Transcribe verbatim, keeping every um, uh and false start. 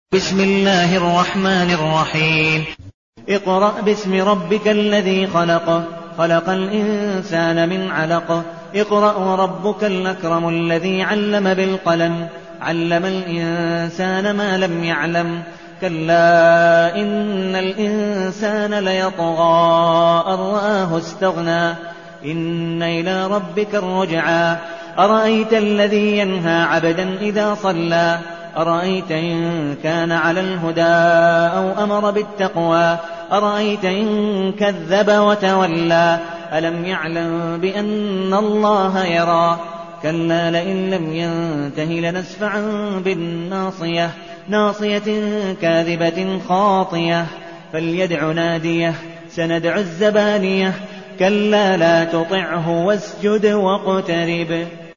بسم الله الرحمن الرحيم. اقرأ باسم ربك الذي خلق خلق الإنسان من علق اقرأ وربك الأكرم الذي علم بالقلم علم الإنسان ما لم يعلم كلا إن الإنسان ليطغى أن رآه استغنى إن إلى ربك الرجعى أرأيت الذي ينهى عبدا إذا صلى أرأيت إن كان على الهدى أو أمر بالتقوى أرأيت إن كذب وتولى ألم يعلم بأن الله يرى كلا لئن لم ينته لنسفعا بالناصية ناصية كاذبة خاطية فليدع ناديه سندع الزبانية كلا لا تطعه واسجد واقترب.